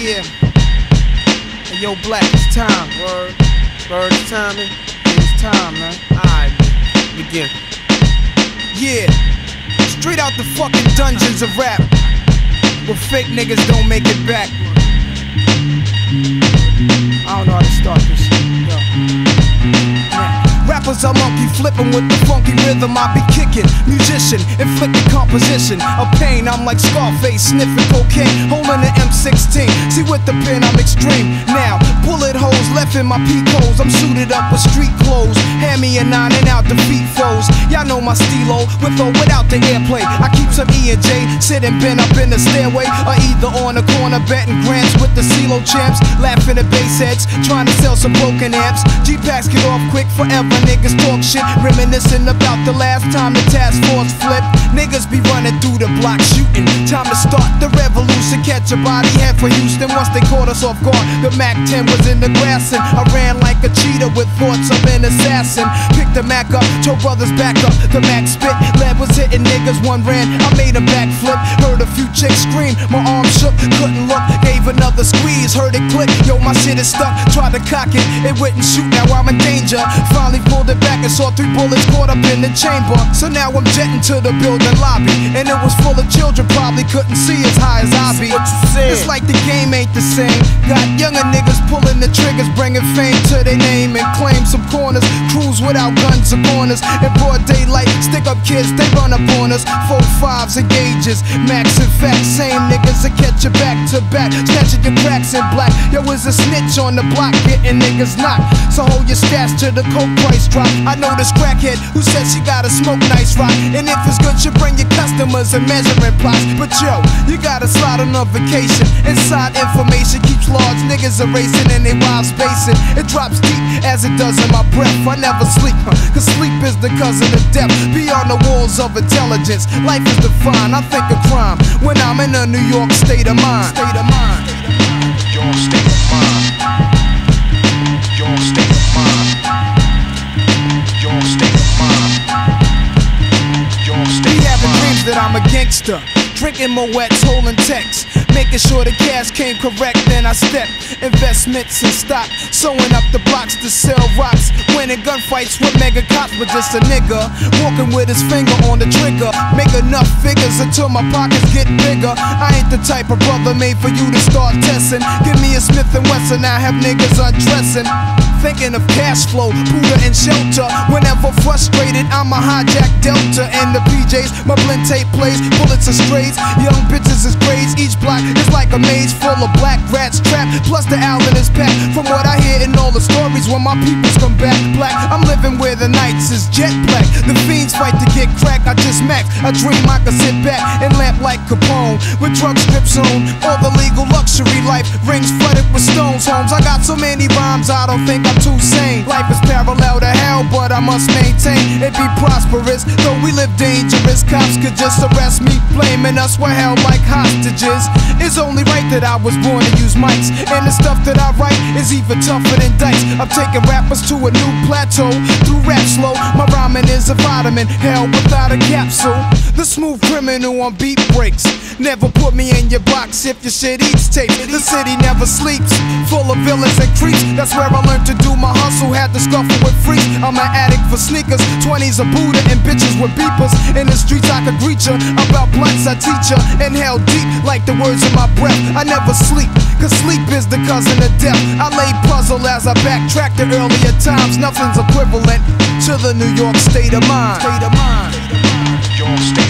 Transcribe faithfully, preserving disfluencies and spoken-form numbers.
Yeah. Hey, yo, Black, it's time. Word. Word, it's time, man. Yeah, it's time, man. Alright, man. Begin. Yeah. Straight out the fucking dungeons of rap, where fake niggas don't make it back. I don't know how to start this shit. Yo. Yeah. Rappers are monkey flipping with the funky rhythm I be kicking. Musician, inflicting composition of pain. I'm like Scarface, sniffing cocaine, holding an M sixteen. See with the pen I'm extreme. Now, bullet holes left in my peak holes. I'm suited up with street clothes. Hand me a nine and out defeat foes. Y'all know my stilo, with or without the airplay. I keep some E and J, sitting bent up in the stairway, or either on the corner betting grants with the CeeLo champs. Laughing at bass heads, trying to sell some broken amps. G-Packs get off quick forever. Niggas talk shit, reminiscing about the last time the task force flipped. Niggas be running through the block shooting. Time to start the revolution. Catch a body head for Houston. Once they caught us off guard, the Mac ten was in the grass, and I ran like a cheetah with thoughts of an assassin. Picked the Mac up, told brothers back up. The Mac spit, lead was hitting niggas. One ran, I made a backflip. Heard a few chicks scream, my arm shook, couldn't look. Gave another squeeze, heard it click. Yo, my shit is stuck. Tried to cock it, it wouldn't shoot. Now I'm in danger. Finally pulled it back and saw three bullets caught up in the chamber. So now I'm jetting to the building lobby, and it was full of children, probably couldn't see as high as I be. It's like the game ain't the same. Got younger niggas pulling the triggers, bringing fame to their name and claim some corners. Crews without guns or corners. In broad daylight, stick up kids, they run up on us. Four fives and gauges, max and facts. Same niggas that catch you back to back, snatching your cracks in black. Yo, is a snitch on the block, getting niggas knocked. So hold your stash till the coke price drop. I know this crackhead who said she gotta smoke nice rock, and if it's good, you bring your customers and measuring plots. But yo, you gotta slide on a vacation. Inside information keeps large niggas erasing and they wild spacing. It drops deep as it does in my breath. I never sleep, huh? Cause sleep is the cousin of death. Beyond the walls of intelligence, life is defined. I think of crime when I'm in a New York state of mind. State of mind. Your state of mind. Your state of mind. Your state of mind. Your state Be of having mind. dreams that I'm a gangster, drinking Moet's, holding texts, making sure the cash came correct. Then I step investments in stock, sewing up the blocks to sell rocks, winning gunfights with mega cops. But just a nigga walking with his finger on the trigger. Make enough figures until my pockets get bigger. I ain't the type of brother made for you to start testing. Give me a Smith and Wesson, I have niggas undressing. Thinking of cash flow, Buddha and shelter. Whenever frustrated, I'ma hijack Delta and the P Js. My blend tape plays, bullets are strays. Young bitches is grades. Each block is like a maze full of black rats trapped. Plus the Allen is packed. From what I hear in all the stories, when my peoples come back black, I'm living where the nights is jet black. The fiends fight to get crack. I just max. I dream I could sit back and lamp like Capone with drug strips on. All the legal luxury life, rings flooded with stones. Homes, I got so many rhymes, I don't think I'm too sane. Life is parallel to hell, but I must maintain it be prosperous. Though we live dangerous, cops could just arrest me, blaming us we're held like hostages. It's only right that I was born to use mics, and the stuff that I write is even tougher than dice. I'm taking rappers to a new plateau through rap slow. My rhyming is a vitamin, hell without a capsule. The smooth criminal on beat breaks. Never put me in your box if your shit eats tape. The city never sleeps, full of villains and creeps. That's where I learned to do my hustle, had to scuffle with freaks. I'm an addict for sneakers, twenties a Buddha and bitches with beepers. In the streets I could greet ya, about blunts I teach ya. Inhale deep like the words in my breath. I never sleep, cause sleep is the cousin of death. I lay puzzle as I backtrack to earlier times. Nothing's equivalent to the New York state of mind. State of mind. Your state